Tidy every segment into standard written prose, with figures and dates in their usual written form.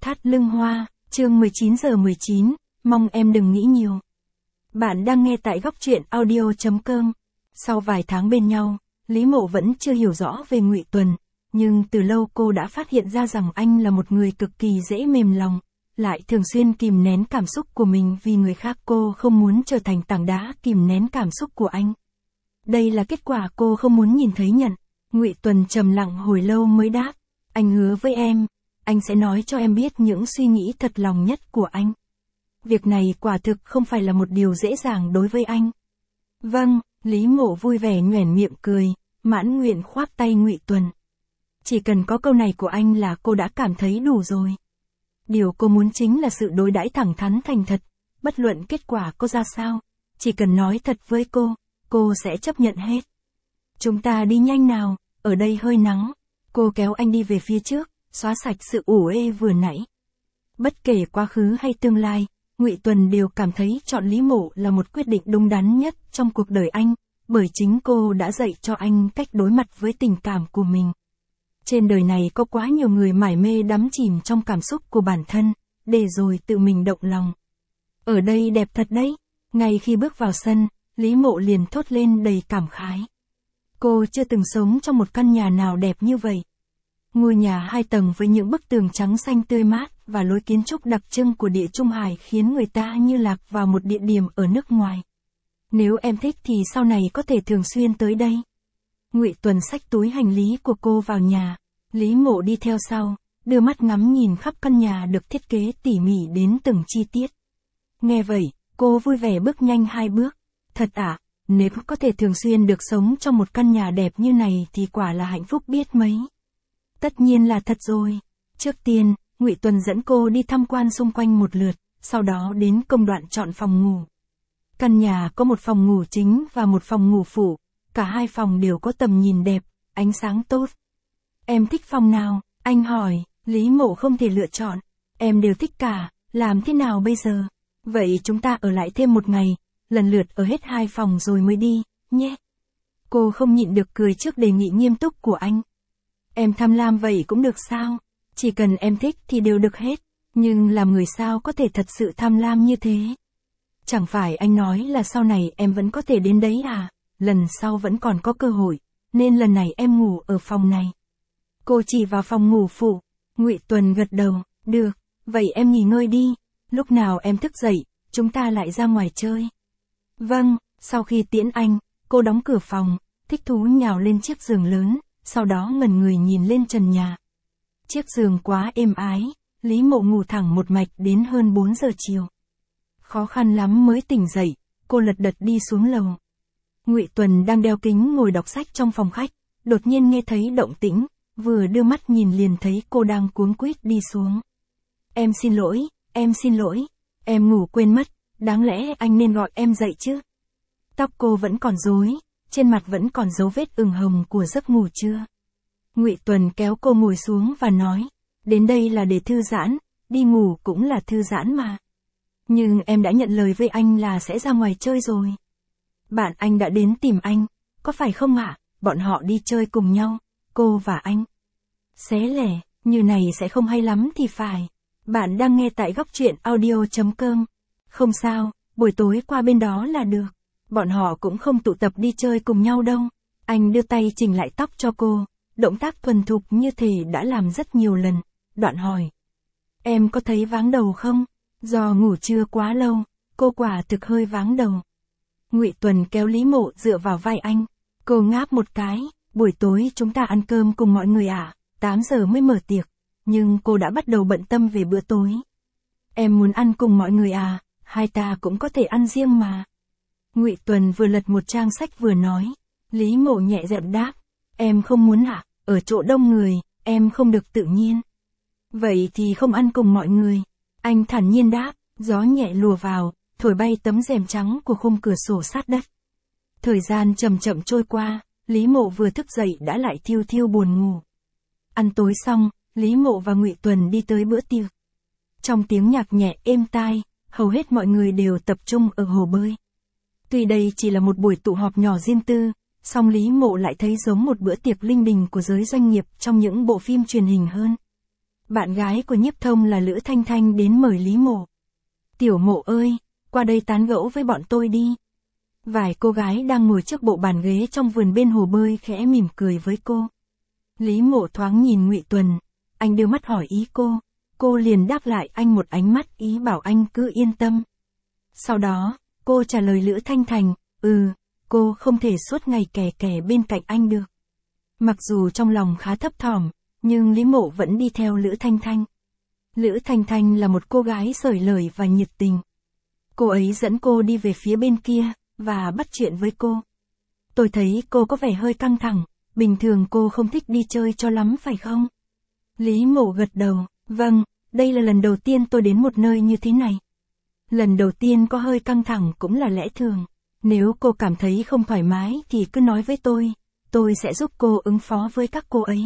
Thắt lưng hoa, chương 19:19, mong em đừng nghĩ nhiều. Bạn đang nghe tại góc truyện audio.com. Sau vài tháng bên nhau, Lý Mộ vẫn chưa hiểu rõ về Ngụy Tuần, nhưng từ lâu cô đã phát hiện ra rằng anh là một người cực kỳ dễ mềm lòng, lại thường xuyên kìm nén cảm xúc của mình vì người khác. Cô không muốn trở thành tảng đá kìm nén cảm xúc của anh. Đây là kết quả cô không muốn nhìn thấy nhận. Ngụy Tuần trầm lặng hồi lâu mới đáp, anh hứa với em, anh sẽ nói cho em biết những suy nghĩ thật lòng nhất của anh. Việc này quả thực không phải là một điều dễ dàng đối với anh. Vâng, Lý Mộ vui vẻ nhoẻn miệng cười, mãn nguyện khoác tay Ngụy Tuần. Chỉ cần có câu này của anh là cô đã cảm thấy đủ rồi. Điều cô muốn chính là sự đối đãi thẳng thắn thành thật, bất luận kết quả có ra sao, chỉ cần nói thật với cô sẽ chấp nhận hết. Chúng ta đi nhanh nào, ở đây hơi nắng. Cô kéo anh đi về phía trước, xóa sạch sự ủ ê vừa nãy. Bất kể quá khứ hay tương lai, Ngụy Tuần đều cảm thấy chọn Lý Mộ là một quyết định đúng đắn nhất trong cuộc đời anh, bởi chính cô đã dạy cho anh cách đối mặt với tình cảm của mình. Trên đời này có quá nhiều người mải mê đắm chìm trong cảm xúc của bản thân, để rồi tự mình động lòng. Ở đây đẹp thật đấy. Ngay khi bước vào sân, Lý Mộ liền thốt lên đầy cảm khái. Cô chưa từng sống trong một căn nhà nào đẹp như vậy. Ngôi nhà 2 tầng với những bức tường trắng xanh tươi mát và lối kiến trúc đặc trưng của Địa Trung Hải khiến người ta như lạc vào một địa điểm ở nước ngoài. Nếu em thích thì sau này có thể thường xuyên tới đây. Ngụy Tuần xách túi hành lý của cô vào nhà, Lý Mộ đi theo sau, đưa mắt ngắm nhìn khắp căn nhà được thiết kế tỉ mỉ đến từng chi tiết. Nghe vậy, cô vui vẻ bước nhanh 2 bước. Thật ạ, nếu có thể thường xuyên được sống trong một căn nhà đẹp như này thì quả là hạnh phúc biết mấy. Tất nhiên là thật rồi. Trước tiên, Ngụy Tuần dẫn cô đi tham quan xung quanh một lượt, sau đó đến công đoạn chọn phòng ngủ. Căn nhà có một phòng ngủ chính và một phòng ngủ phụ, cả 2 phòng đều có tầm nhìn đẹp, ánh sáng tốt. Em thích phòng nào? Anh hỏi. Lý Mộ không thể lựa chọn. Em đều thích cả, làm thế nào bây giờ? Vậy chúng ta ở lại thêm một ngày, lần lượt ở hết 2 phòng rồi mới đi, nhé. Cô không nhịn được cười trước đề nghị nghiêm túc của anh. Em tham lam vậy cũng được sao? Chỉ cần em thích thì đều được hết, nhưng làm người sao có thể thật sự tham lam như thế? Chẳng phải anh nói là sau này em vẫn có thể đến đấy à? Lần sau vẫn còn có cơ hội, nên lần này em ngủ ở phòng này. Cô chỉ vào phòng ngủ phụ. Ngụy Tuần gật đầu, được, vậy em nghỉ ngơi đi, lúc nào em thức dậy, chúng ta lại ra ngoài chơi. Vâng, sau khi tiễn anh, cô đóng cửa phòng, thích thú nhào lên chiếc giường lớn, sau đó ngẩn người nhìn lên trần nhà. Chiếc giường quá êm ái, Lý Mộ ngủ thẳng một mạch đến hơn 4 giờ chiều. Khó khăn lắm mới tỉnh dậy, cô lật đật đi xuống lầu. Ngụy Tuần đang đeo kính ngồi đọc sách trong phòng khách, đột nhiên nghe thấy động tĩnh, vừa đưa mắt nhìn liền thấy cô đang cuống quýt đi xuống. Em xin lỗi, em ngủ quên mất, đáng lẽ anh nên gọi em dậy chứ. Tóc cô vẫn còn rối, trên mặt vẫn còn dấu vết ửng hồng của giấc ngủ trưa. Ngụy Tuần kéo cô ngồi xuống và nói, đến đây là để thư giãn, đi ngủ cũng là thư giãn mà. Nhưng em đã nhận lời với anh là sẽ ra ngoài chơi rồi. Bạn anh đã đến tìm anh, có phải không ạ? Bọn họ đi chơi cùng nhau, cô và anh. Xé lẻ, như này sẽ không hay lắm thì phải. Bạn đang nghe tại góc truyện audio.com. Không sao, buổi tối qua bên đó là được. Bọn họ cũng không tụ tập đi chơi cùng nhau đâu. Anh đưa tay chỉnh lại tóc cho cô, động tác thuần thục như thể đã làm rất nhiều lần. Đoạn hỏi, em có thấy váng đầu không? Do ngủ trưa quá lâu, cô quả thực hơi váng đầu. Ngụy Tuần kéo Lý Mộ dựa vào vai anh. Cô ngáp một cái, buổi tối chúng ta ăn cơm cùng mọi người à? 8 giờ mới mở tiệc, nhưng cô đã bắt đầu bận tâm về bữa tối. Em muốn ăn cùng mọi người à? Hai ta cũng có thể ăn riêng mà. Ngụy Tuần vừa lật một trang sách vừa nói. Lý Mộ nhẹ giọng đáp, em không muốn à? Ở chỗ đông người, em không được tự nhiên. Vậy thì không ăn cùng mọi người. Anh thản nhiên đáp, gió nhẹ lùa vào, thổi bay tấm rèm trắng của khung cửa sổ sát đất. Thời gian chậm chậm trôi qua, Lý Mộ vừa thức dậy đã lại thiêu thiêu buồn ngủ. Ăn tối xong, Lý Mộ và Ngụy Tuần đi tới bữa tiệc. Trong tiếng nhạc nhẹ êm tai, hầu hết mọi người đều tập trung ở hồ bơi. Tuy đây chỉ là một buổi tụ họp nhỏ riêng tư, song Lý Mộ lại thấy giống một bữa tiệc linh đình của giới doanh nghiệp trong những bộ phim truyền hình hơn. Bạn gái của Nhiếp Thông là Lữ Thanh Thanh đến mời Lý Mộ. Tiểu Mộ ơi, qua đây tán gẫu với bọn tôi đi. Vài cô gái đang ngồi trước bộ bàn ghế trong vườn bên hồ bơi khẽ mỉm cười với cô. Lý Mộ thoáng nhìn Ngụy Tuần, anh đưa mắt hỏi ý cô liền đáp lại anh một ánh mắt ý bảo anh cứ yên tâm. Sau đó, cô trả lời Lữ Thanh Thành, cô không thể suốt ngày kè kè bên cạnh anh được. Mặc dù trong lòng khá thấp thỏm, nhưng Lý Mộ vẫn đi theo Lữ Thanh Thanh. Lữ Thanh Thanh là một cô gái xởi lởi và nhiệt tình. Cô ấy dẫn cô đi về phía bên kia, và bắt chuyện với cô. Tôi thấy cô có vẻ hơi căng thẳng, bình thường cô không thích đi chơi cho lắm phải không? Lý Mộ gật đầu, vâng, đây là lần đầu tiên tôi đến một nơi như thế này. Lần đầu tiên có hơi căng thẳng cũng là lẽ thường. Nếu cô cảm thấy không thoải mái thì cứ nói với tôi sẽ giúp cô ứng phó với các cô ấy.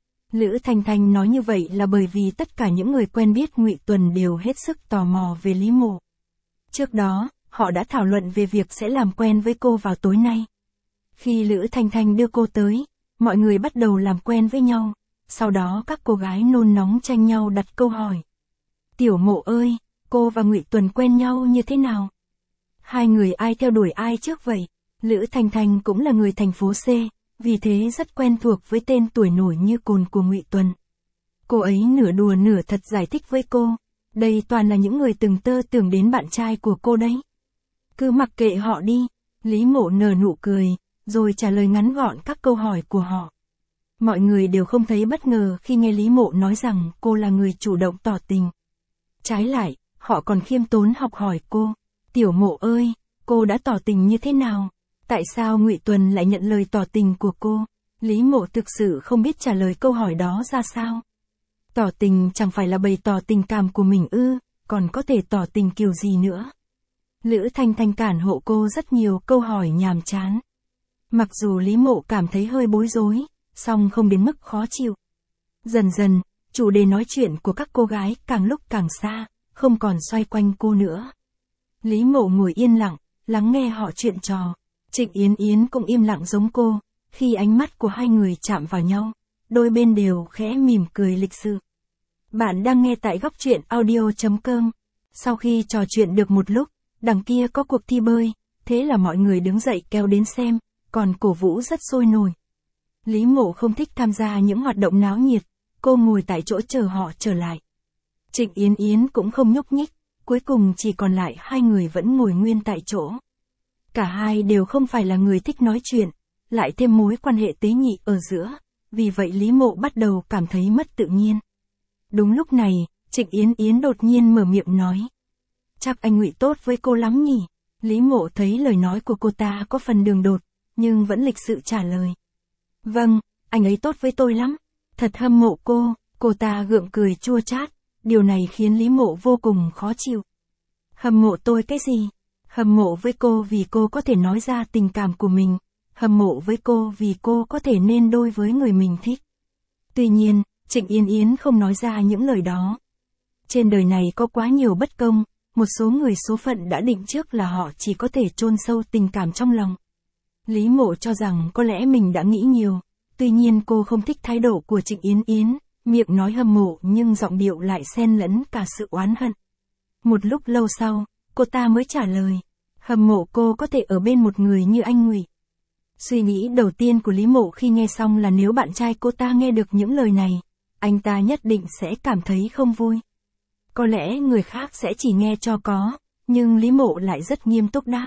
Lữ Thanh Thanh nói như vậy là bởi vì tất cả những người quen biết Ngụy Tuần đều hết sức tò mò về Lý Mộ. Trước đó, họ đã thảo luận về việc sẽ làm quen với cô vào tối nay. Khi Lữ Thanh Thanh đưa cô tới, mọi người bắt đầu làm quen với nhau, sau đó các cô gái nôn nóng tranh nhau đặt câu hỏi. Tiểu Mộ ơi, cô và Ngụy Tuần quen nhau như thế nào? Hai người ai theo đuổi ai trước vậy? Lữ Thanh Thanh cũng là người thành phố C, vì thế rất quen thuộc với tên tuổi nổi như cồn của Ngụy Tuần. Cô ấy nửa đùa nửa thật giải thích với cô, đây toàn là những người từng tơ tưởng đến bạn trai của cô đấy. Cứ mặc kệ họ đi, Lý Mộ nở nụ cười, rồi trả lời ngắn gọn các câu hỏi của họ. Mọi người đều không thấy bất ngờ khi nghe Lý Mộ nói rằng cô là người chủ động tỏ tình. Trái lại, họ còn khiêm tốn học hỏi cô. Tiểu Mộ ơi, cô đã tỏ tình như thế nào? Tại sao Ngụy Tuần lại nhận lời tỏ tình của cô? Lý Mộ thực sự không biết trả lời câu hỏi đó ra sao. Tỏ tình chẳng phải là bày tỏ tình cảm của mình ư, còn có thể tỏ tình kiểu gì nữa? Lữ Thanh Thanh cản hộ cô rất nhiều câu hỏi nhàm chán. Mặc dù Lý Mộ cảm thấy hơi bối rối, song không đến mức khó chịu. Dần dần, chủ đề nói chuyện của các cô gái càng lúc càng xa, không còn xoay quanh cô nữa. Lý Mộ ngồi yên lặng, lắng nghe họ chuyện trò. Trịnh Yến Yến cũng im lặng giống cô, khi ánh mắt của hai người chạm vào nhau, đôi bên đều khẽ mỉm cười lịch sự. Bạn đang nghe tại góc truyện audio.com. Sau khi trò chuyện được một lúc, đằng kia có cuộc thi bơi, thế là mọi người đứng dậy kéo đến xem, còn cổ vũ rất sôi nổi. Lý Mộ không thích tham gia những hoạt động náo nhiệt, cô ngồi tại chỗ chờ họ trở lại. Trịnh Yến Yến cũng không nhúc nhích, cuối cùng chỉ còn lại hai người vẫn ngồi nguyên tại chỗ. Cả hai đều không phải là người thích nói chuyện, lại thêm mối quan hệ tế nhị ở giữa, vì vậy Lý Mộ bắt đầu cảm thấy mất tự nhiên. Đúng lúc này, Trịnh Yến Yến đột nhiên mở miệng nói. Chắc anh Ngụy tốt với cô lắm nhỉ? Lý Mộ thấy lời nói của cô ta có phần đường đột, nhưng vẫn lịch sự trả lời. Vâng, anh ấy tốt với tôi lắm. Thật hâm mộ cô ta gượng cười chua chát, điều này khiến Lý Mộ vô cùng khó chịu. Hâm mộ tôi cái gì? Hâm mộ với cô vì cô có thể nói ra tình cảm của mình, hâm mộ với cô vì cô có thể nên đôi với người mình thích. Tuy nhiên, Trịnh Yến Yến không nói ra những lời đó. Trên đời này có quá nhiều bất công, một số người số phận đã định trước là họ chỉ có thể chôn sâu tình cảm trong lòng. Lý Mộ cho rằng có lẽ mình đã nghĩ nhiều, tuy nhiên cô không thích thái độ của Trịnh Yến Yến, miệng nói hâm mộ nhưng giọng điệu lại xen lẫn cả sự oán hận. Một lúc lâu sau, cô ta mới trả lời, hâm mộ cô có thể ở bên một người như anh Ngụy. Suy nghĩ đầu tiên của Lý Mộ khi nghe xong là nếu bạn trai cô ta nghe được những lời này, anh ta nhất định sẽ cảm thấy không vui. Có lẽ người khác sẽ chỉ nghe cho có, nhưng Lý Mộ lại rất nghiêm túc đáp.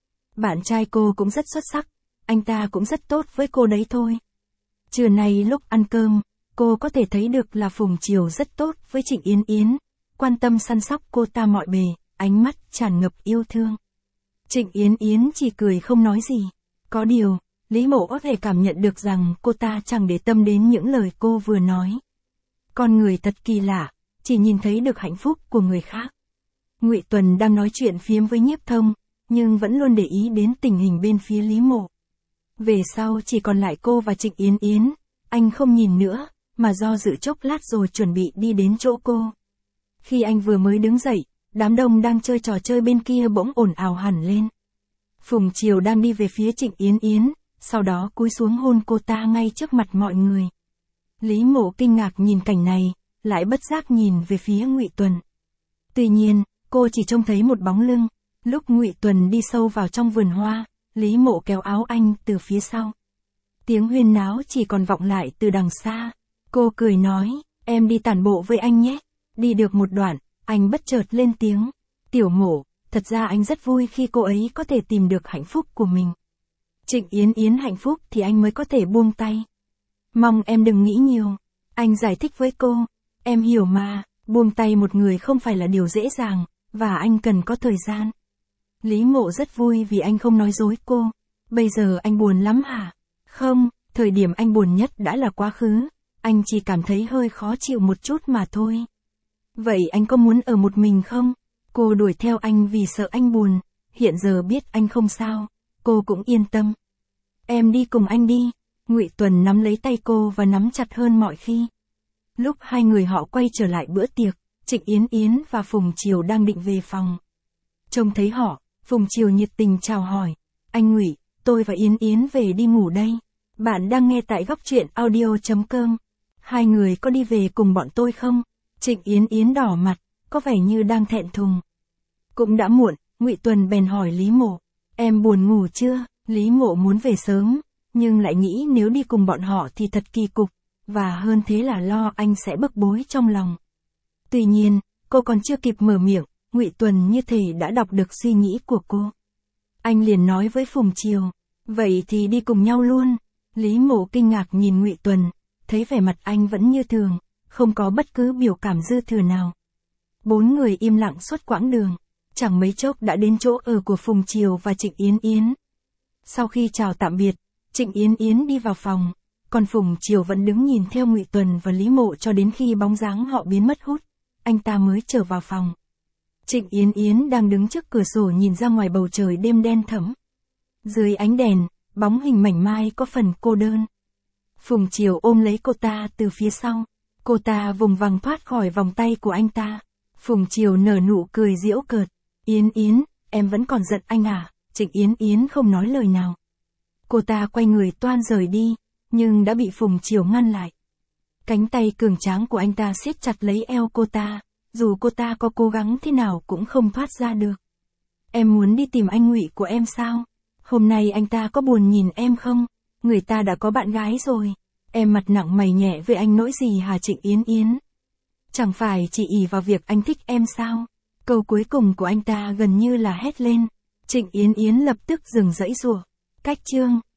Bạn trai cô cũng rất xuất sắc, anh ta cũng rất tốt với cô đấy thôi. Trưa nay lúc ăn cơm, cô có thể thấy được là Phùng Triều rất tốt với Trịnh Yến Yến, quan tâm săn sóc cô ta mọi bề, ánh mắt tràn ngập yêu thương. Trịnh Yến Yến chỉ cười không nói gì. Có điều, Lý Mộ có thể cảm nhận được rằng cô ta chẳng để tâm đến những lời cô vừa nói. Con người thật kỳ lạ, chỉ nhìn thấy được hạnh phúc của người khác. Ngụy Tuần đang nói chuyện phiếm với Nhiếp Thông, nhưng vẫn luôn để ý đến tình hình bên phía Lý Mộ. Về sau chỉ còn lại cô và Trịnh Yến Yến, anh không nhìn nữa, mà do dự chốc lát rồi chuẩn bị đi đến chỗ cô. Khi anh vừa mới đứng dậy, đám đông đang chơi trò chơi bên kia bỗng ồn ào hẳn lên. Phùng Triều đang đi về phía Trịnh Yến Yến, sau đó cúi xuống hôn cô ta ngay trước mặt mọi người. Lý Mộ kinh ngạc nhìn cảnh này, lại bất giác nhìn về phía Ngụy Tuần. Tuy nhiên, cô chỉ trông thấy một bóng lưng. Lúc Ngụy Tuần đi sâu vào trong vườn hoa, Lý Mộ kéo áo anh từ phía sau. Tiếng huyên náo chỉ còn vọng lại từ đằng xa. Cô cười nói, em đi tản bộ với anh nhé. Đi được một đoạn, anh bất chợt lên tiếng. Tiểu Mộ, thật ra anh rất vui khi cô ấy có thể tìm được hạnh phúc của mình. Trịnh Yến Yến hạnh phúc thì anh mới có thể buông tay. Mong em đừng nghĩ nhiều. Anh giải thích với cô. Em hiểu mà, buông tay một người không phải là điều dễ dàng, và anh cần có thời gian. Lý Mộ rất vui vì anh không nói dối cô. Bây giờ anh buồn lắm hả? Không, thời điểm anh buồn nhất đã là quá khứ. Anh chỉ cảm thấy hơi khó chịu một chút mà thôi. Vậy anh có muốn ở một mình không? Cô đuổi theo anh vì sợ anh buồn. Hiện giờ biết anh không sao, cô cũng yên tâm. Em đi cùng anh đi. Ngụy Tuần nắm lấy tay cô và nắm chặt hơn mọi khi. Lúc hai người họ quay trở lại bữa tiệc, Trịnh Yến Yến và Phùng Triều đang định về phòng. Trông thấy họ, Phùng Triều nhiệt tình chào hỏi. Anh Ngụy, tôi và Yến Yến về đi ngủ đây. Bạn đang nghe tại góc truyện audio.com. Hai người có đi về cùng bọn tôi không? Trịnh Yến Yến đỏ mặt, có vẻ như đang thẹn thùng. Cũng đã muộn, Ngụy Tuần bèn hỏi Lý Mộ. Em buồn ngủ chưa? Lý Mộ muốn về sớm, nhưng lại nghĩ nếu đi cùng bọn họ thì thật kỳ cục, và hơn thế là lo anh sẽ bức bối trong lòng. Tuy nhiên, cô còn chưa kịp mở miệng, Ngụy Tuần như thể đã đọc được suy nghĩ của cô. Anh liền nói với Phùng Triều, vậy thì đi cùng nhau luôn. Lý Mộ kinh ngạc nhìn Ngụy Tuần, thấy vẻ mặt anh vẫn như thường, không có bất cứ biểu cảm dư thừa nào. Bốn người im lặng suốt quãng đường, chẳng mấy chốc đã đến chỗ ở của Phùng Triều và Trịnh Yến Yến. Sau khi chào tạm biệt, Trịnh Yến Yến đi vào phòng, còn Phùng Triều vẫn đứng nhìn theo Ngụy Tuần và Lý Mộ cho đến khi bóng dáng họ biến mất hút, anh ta mới trở vào phòng. Trịnh Yến Yến đang đứng trước cửa sổ nhìn ra ngoài bầu trời đêm đen thẫm. Dưới ánh đèn, bóng hình mảnh mai có phần cô đơn. Phùng Triều ôm lấy cô ta từ phía sau, cô ta vùng vằng thoát khỏi vòng tay của anh ta. Phùng Triều nở nụ cười giễu cợt. Yến Yến, em vẫn còn giận anh à? Trịnh Yến Yến không nói lời nào. Cô ta quay người toan rời đi, nhưng đã bị Phùng Triều ngăn lại. Cánh tay cường tráng của anh ta siết chặt lấy eo cô ta, dù cô ta có cố gắng thế nào cũng không thoát ra được. Em muốn đi tìm anh Ngụy của em sao? Hôm nay anh ta có buồn nhìn em không? Người ta đã có bạn gái rồi. Em mặt nặng mày nhẹ với anh nỗi gì hả Trịnh Yến Yến? Chẳng phải chỉ ỷ vào việc anh thích em sao? Câu cuối cùng của anh ta gần như là hét lên. Trịnh Yến Yến lập tức dừng dãy giụa. Cách chương